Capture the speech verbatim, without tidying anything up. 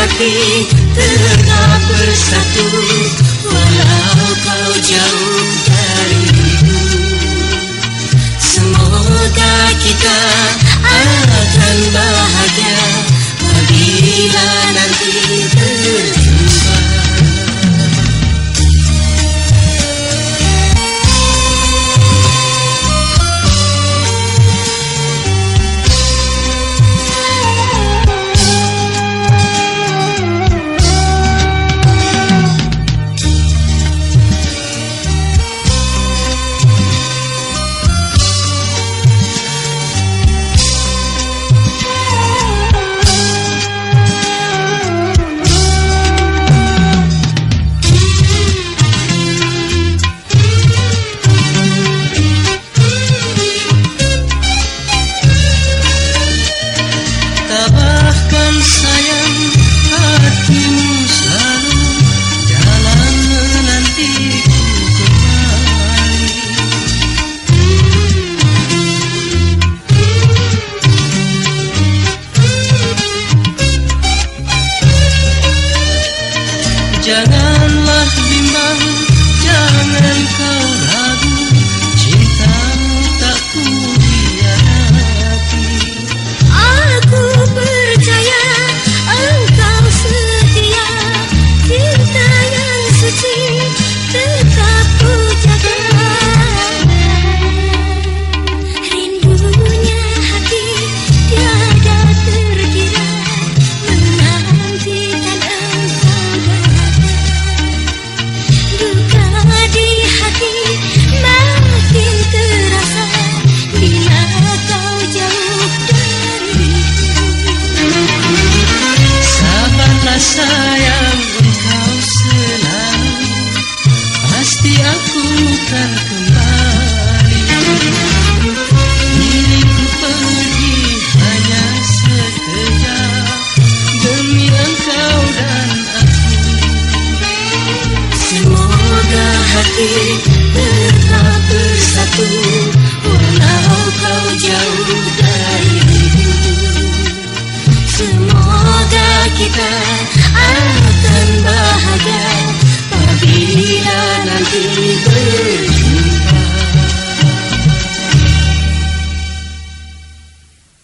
hati tetap bersatu, walau kau jauh dariku. Semoga kita akan bahagia apabila nanti berjumpa. Tabahkan sayang hatimu selalu dalam menantiku kembali. Janganlah bimbang, jangan kau ragu, cintamu tak ku hianati. Aku percaya engkau setia, cinta yang suci tetap ku jaga. Rindunya hati tiada terkira, menantikan engkau datang. Duka di hati makin terasa bila kau jauh dari. Sabarlah sayang, engkau selalu, pasti aku kan kembali. Diriku pergi hanya sekejap demi engkau dan aku. Semoga hati tetap bersatu, walau kau jauh dariku. Semoga kita akan bahagia apabila nanti ber